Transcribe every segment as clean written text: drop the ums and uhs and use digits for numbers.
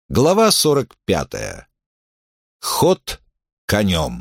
Глава 45. Ход конем.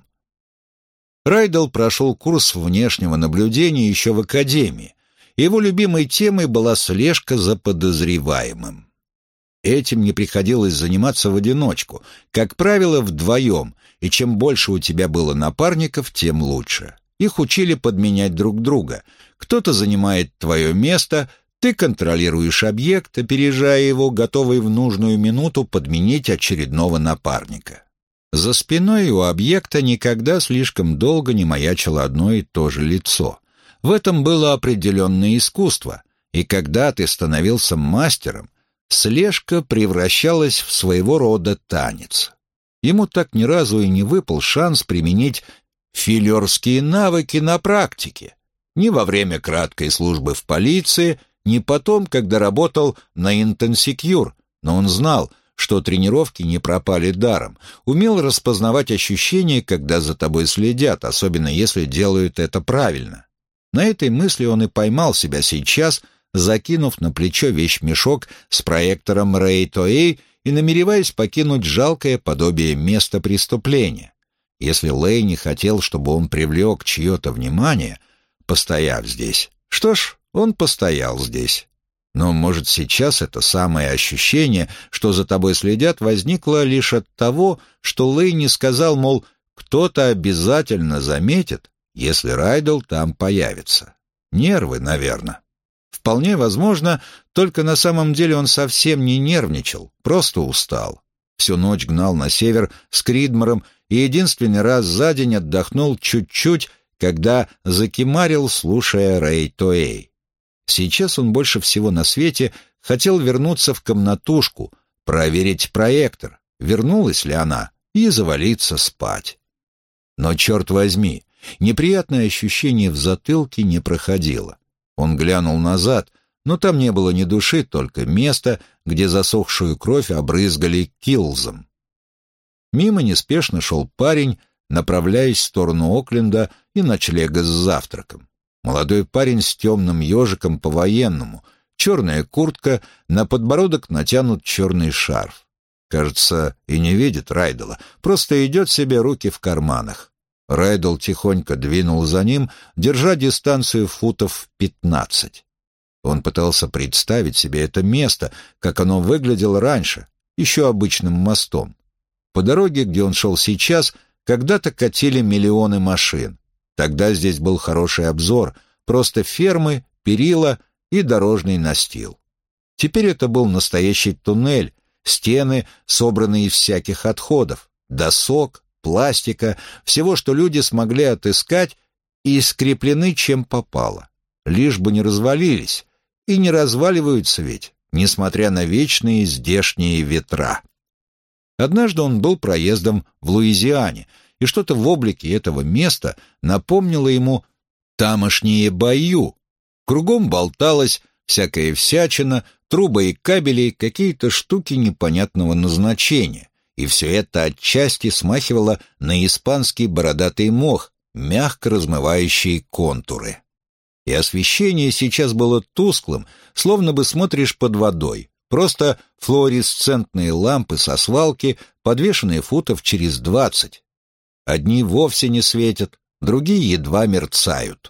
Райдел прошел курс внешнего наблюдения еще в академии. Его любимой темой была слежка за подозреваемым. Этим не приходилось заниматься в одиночку, как правило, вдвоем, и чем больше у тебя было напарников, тем лучше. Их учили подменять друг друга. Кто-то занимает твое место, ты контролируешь объект, опережая его, готовый в нужную минуту подменить очередного напарника. За спиной у объекта никогда слишком долго не маячило одно и то же лицо. В этом было определенное искусство, и когда ты становился мастером, слежка превращалась в своего рода танец. Ему так ни разу и не выпал шанс применить филерские навыки на практике. Ни во время краткой службы в полиции, ни потом, когда работал на Интенсикюр, но он знал, что тренировки не пропали даром, умел распознавать ощущения, когда за тобой следят, особенно если делают это правильно. На этой мысли он и поймал себя сейчас, закинув на плечо вещмешок с проектором Рэй Тоэй и намереваясь покинуть жалкое подобие места преступления. Если Лэй не хотел, чтобы он привлек чье-то внимание, постояв здесь, что ж, он постоял здесь. Но, может, сейчас это самое ощущение, что за тобой следят, возникло лишь от того, что Лэй не сказал, мол, кто-то обязательно заметит, если Райдел там появится. Нервы, наверное. Вполне возможно, только на самом деле он совсем не нервничал, просто устал. Всю ночь гнал на север с Кридмором и единственный раз за день отдохнул чуть-чуть, когда закимарил, слушая Рэй Тоэй. Сейчас он больше всего на свете хотел вернуться в комнатушку, проверить проектор, вернулась ли она, и завалиться спать. Но, черт возьми, неприятное ощущение в затылке не проходило. Он глянул назад, но там не было ни души, только место, где засохшую кровь обрызгали килзом. Мимо неспешно шел парень, направляясь в сторону Окленда и ночлега с завтраком. Молодой парень с темным ежиком по-военному, черная куртка, на подбородок натянут черный шарф. Кажется, и не видит Райдела, просто идет себе, руки в карманах. Райдел тихонько двинул за ним, держа дистанцию футов 15. Он пытался представить себе это место, как оно выглядело раньше, еще обычным мостом. По дороге, где он шел сейчас, когда-то катили миллионы машин. Тогда здесь был хороший обзор, просто фермы, перила и дорожный настил. Теперь это был настоящий туннель, стены, собранные из всяких отходов, досок, пластика, всего, что люди смогли отыскать, и скреплены чем попало. Лишь бы не развалились, и не разваливаются ведь, несмотря на вечные здешние ветра. Однажды он был проездом в Луизиане, и что-то в облике этого места напомнило ему тамошние байю. Кругом болталась всякая всячина, трубы и кабели, какие-то штуки непонятного назначения, и все это отчасти смахивало на испанский бородатый мох, мягко размывающий контуры. И освещение сейчас было тусклым, словно бы смотришь под водой, просто флуоресцентные лампы со свалки, подвешенные футов через 20. Одни вовсе не светят, другие едва мерцают.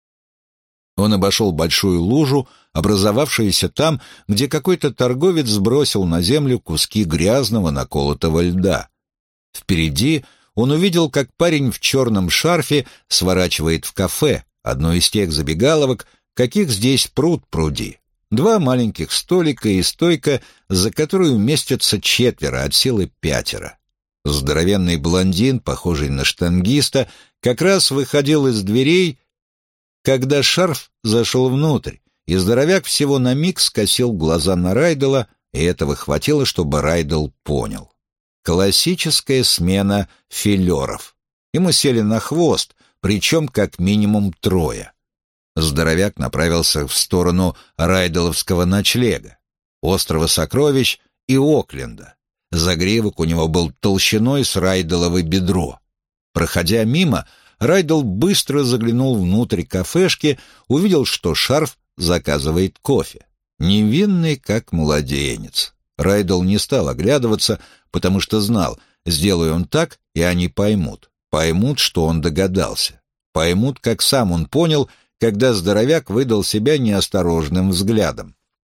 Он обошел большую лужу, образовавшуюся там, где какой-то торговец сбросил на землю куски грязного наколотого льда. Впереди он увидел, как парень в черном шарфе сворачивает в кафе, одно из тех забегаловок, каких здесь пруд-пруди. 2 маленьких столика и стойка, за которую уместятся 4, от силы 5. Здоровенный блондин, похожий на штангиста, как раз выходил из дверей, когда шарф зашел внутрь, и здоровяк всего на миг скосил глаза на Райдела, и этого хватило, чтобы Райдел понял. Классическая смена филеров. Ему сели на хвост, причем как минимум 3. Здоровяк направился в сторону райделовского ночлега, острова Сокровищ и Окленда. Загривок у него был толщиной с райделово бедро. Проходя мимо, Райдел быстро заглянул внутрь кафешки, увидел, что шарф заказывает кофе. Невинный, как младенец. Райдл не стал оглядываться, потому что знал, сделай он так, и они поймут. Поймут, что он догадался. Поймут, как сам он понял, когда здоровяк выдал себя неосторожным взглядом.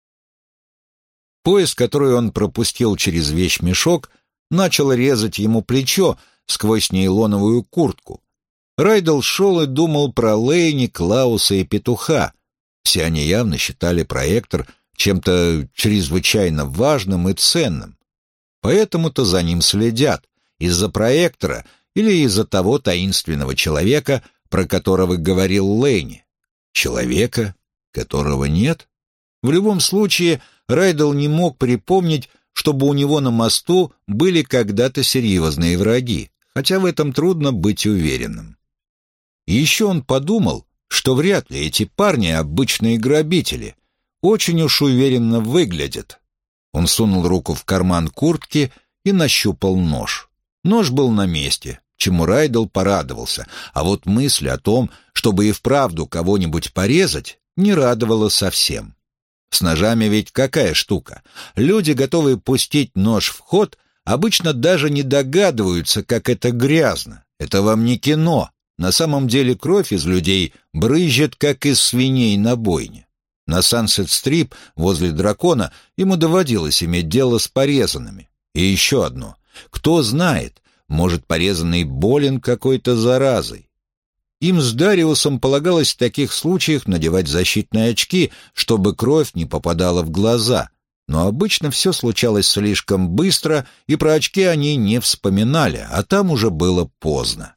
Пояс, который он пропустил через вещмешок, начал резать ему плечо сквозь нейлоновую куртку. Райдл шел и думал про Лэйни, Клауса и Петуха. Все они явно считали проектор чем-то чрезвычайно важным и ценным. Поэтому-то за ним следят, из-за проектора или из-за того таинственного человека, про которого говорил Лэйни. Человека, которого нет? В любом случае, Райдл не мог припомнить, чтобы у него на мосту были когда-то серьезные враги, хотя в этом трудно быть уверенным. И еще он подумал, что вряд ли эти парни обычные грабители, очень уж уверенно выглядят. Он сунул руку в карман куртки и нащупал нож. Нож был на месте, чему Райдл порадовался, а вот мысль о том, чтобы и вправду кого-нибудь порезать, не радовала совсем. С ножами ведь какая штука? Люди, готовые пустить нож в ход, обычно даже не догадываются, как это грязно. Это вам не кино. На самом деле кровь из людей брызжет, как из свиней на бойне. На Сансет-Стрип возле дракона ему доводилось иметь дело с порезанными. И еще одно. Кто знает, может, порезанный болен какой-то заразой. Им с Дариусом полагалось в таких случаях надевать защитные очки, чтобы кровь не попадала в глаза. Но обычно все случалось слишком быстро, и про очки они не вспоминали, а там уже было поздно.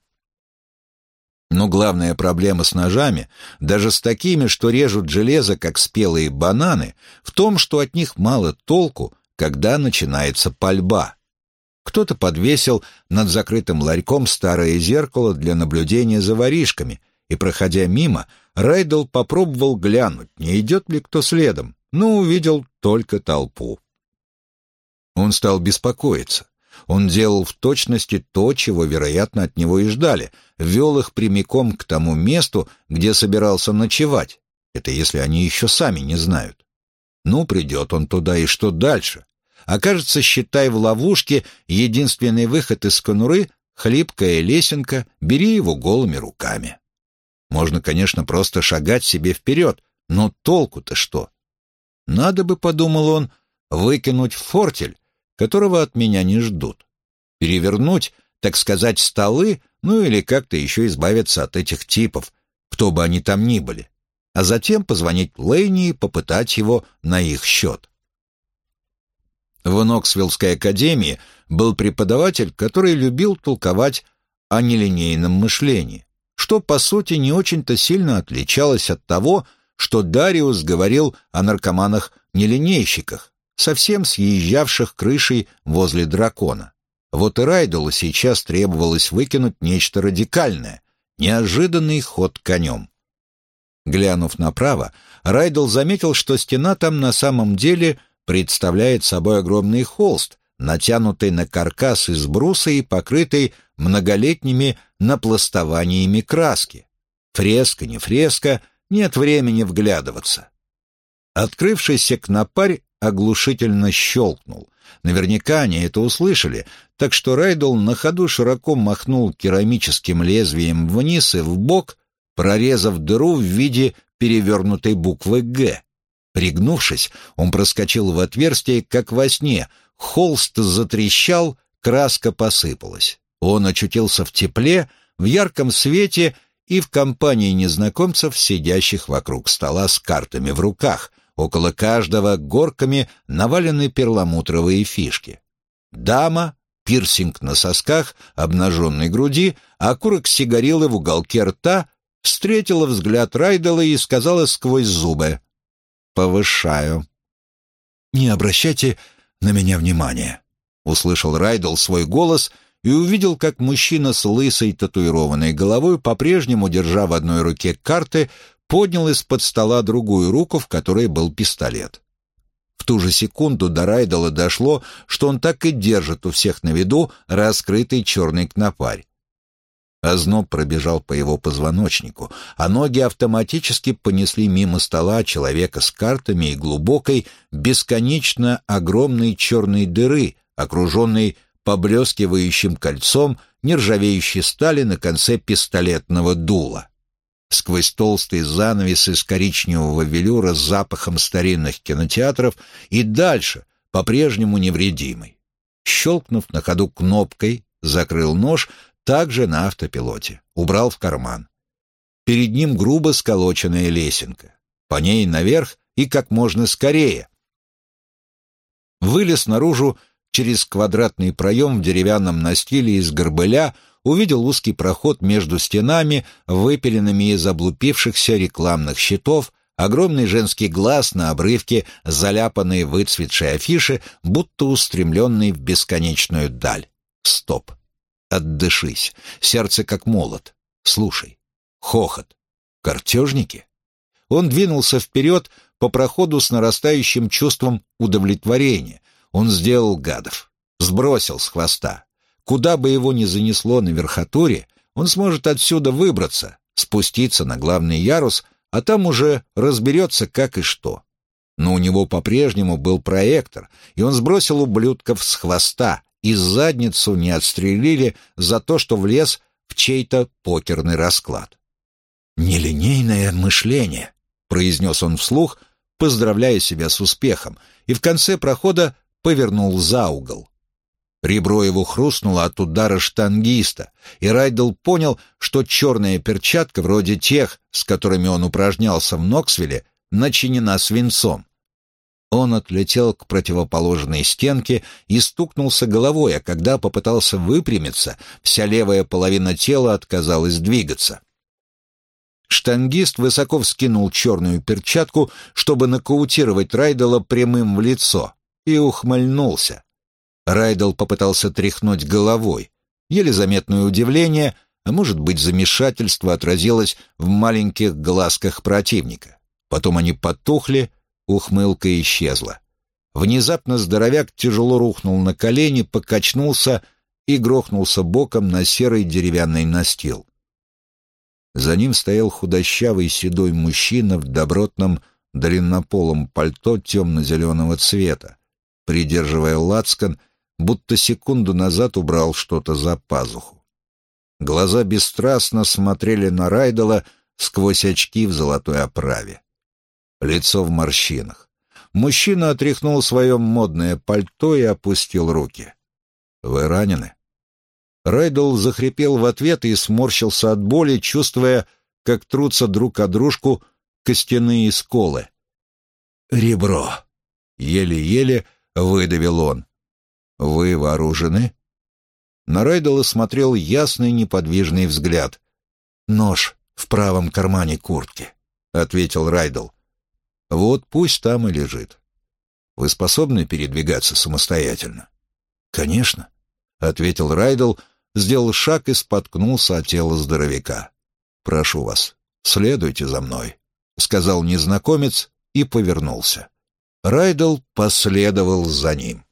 Но главная проблема с ножами, даже с такими, что режут железо, как спелые бананы, в том, что от них мало толку, когда начинается пальба. Кто-то подвесил над закрытым ларьком старое зеркало для наблюдения за воришками, и, проходя мимо, Райдл попробовал глянуть, не идет ли кто следом, но увидел только толпу. Он стал беспокоиться. Он делал в точности то, чего, вероятно, от него и ждали, вел их прямиком к тому месту, где собирался ночевать. Это если они еще сами не знают. Ну, придет он туда, и что дальше? Окажется, считай, в ловушке единственный выход из конуры — хлипкая лесенка, бери его голыми руками. Можно, конечно, просто шагать себе вперед, но толку-то что? Надо бы, подумал он, выкинуть фортель, которого от меня не ждут. Перевернуть, так сказать, столы, ну или как-то еще избавиться от этих типов, кто бы они там ни были, а затем позвонить Лэйни и попытать его на их счет. В Ноксвиллской академии был преподаватель, который любил толковать о нелинейном мышлении, что, по сути, не очень-то сильно отличалось от того, что Дариус говорил о наркоманах-нелинейщиках, совсем съезжавших крышей возле дракона. Вот и Райдлу сейчас требовалось выкинуть нечто радикальное, неожиданный ход конем. Глянув направо, Райдл заметил, что стена там на самом деле представляет собой огромный холст, натянутый на каркас из бруса и покрытый многолетними напластованиями краски. Фреска, не фреска, нет времени вглядываться. Открывшийся кнопарь оглушительно щелкнул. Наверняка они это услышали, так что Райдл на ходу широко махнул керамическим лезвием вниз и вбок, прорезав дыру в виде перевернутой буквы «Г». Пригнувшись, он проскочил в отверстие, как во сне. Холст затрещал, краска посыпалась. Он очутился в тепле, в ярком свете и в компании незнакомцев, сидящих вокруг стола с картами в руках. Около каждого горками навалены перламутровые фишки. Дама, пирсинг на сосках, обнаженной груди, окурок сигарилы в уголке рта, встретила взгляд Райдла и сказала сквозь зубы: «Повышаю». «Не обращайте на меня внимания», — услышал Райдл свой голос и увидел, как мужчина с лысой татуированной головой, по-прежнему держа в одной руке карты, поднял из-под стола другую руку, в которой был пистолет. В ту же секунду до Райдла дошло, что он так и держит у всех на виду раскрытый черный кнопарь. Озноб пробежал по его позвоночнику, а ноги автоматически понесли мимо стола человека с картами и глубокой, бесконечно огромной черной дыры, окруженной поблескивающим кольцом нержавеющей стали на конце пистолетного дула. Сквозь толстый занавес из коричневого велюра с запахом старинных кинотеатров и дальше, по-прежнему невредимый. Щелкнув на ходу кнопкой, закрыл нож, также на автопилоте, убрал в карман. Перед ним грубо сколоченная лесенка. По ней наверх и как можно скорее. Вылез наружу через квадратный проем в деревянном настиле из горбыля, увидел узкий проход между стенами, выпиленными из облупившихся рекламных щитов, огромный женский глаз на обрывке, заляпанной выцветшей афиши, будто устремленный в бесконечную даль. Стоп. Отдышись. Сердце как молот. Слушай. Хохот. Картежники? Он двинулся вперед по проходу с нарастающим чувством удовлетворения. Он сделал гадов. Сбросил с хвоста. Куда бы его ни занесло на верхотуре, он сможет отсюда выбраться, спуститься на главный ярус, а там уже разберется как и что. Но у него по-прежнему был проектор, и он сбросил ублюдков с хвоста, и задницу не отстрелили за то, что влез в чей-то покерный расклад. «Нелинейное мышление», — произнес он вслух, поздравляя себя с успехом, и в конце прохода повернул за угол. Ребро его хрустнуло от удара штангиста, и Райдл понял, что черная перчатка, вроде тех, с которыми он упражнялся в Ноксвилле, начинена свинцом. Он отлетел к противоположной стенке и стукнулся головой, а когда попытался выпрямиться, вся левая половина тела отказалась двигаться. Штангист высоко вскинул черную перчатку, чтобы нокаутировать Райдела прямым в лицо, и ухмыльнулся. Райдл попытался тряхнуть головой. Еле заметное удивление, а может быть замешательство, отразилось в маленьких глазках противника. Потом они потухли, ухмылка исчезла. Внезапно здоровяк тяжело рухнул на колени, покачнулся и грохнулся боком на серый деревянный настил. За ним стоял худощавый седой мужчина в добротном длиннополом пальто темно-зеленого цвета, придерживая лацкан, будто секунду назад убрал что-то за пазуху. Глаза бесстрастно смотрели на Райдела сквозь очки в золотой оправе. Лицо в морщинах. Мужчина отряхнул свое модное пальто и опустил руки. «Вы ранены?» Райдл захрипел в ответ и сморщился от боли, чувствуя, как трутся друг о дружку костяные сколы. «Ребро!» — еле-еле выдавил он. «Вы вооружены?» На Райдела смотрел ясный неподвижный взгляд. «Нож в правом кармане куртки», — ответил Райдл. «Вот пусть там и лежит. Вы способны передвигаться самостоятельно?» «Конечно», — ответил Райдл, сделал шаг и споткнулся от тела здоровяка. «Прошу вас, следуйте за мной», — сказал незнакомец и повернулся. Райдл последовал за ним.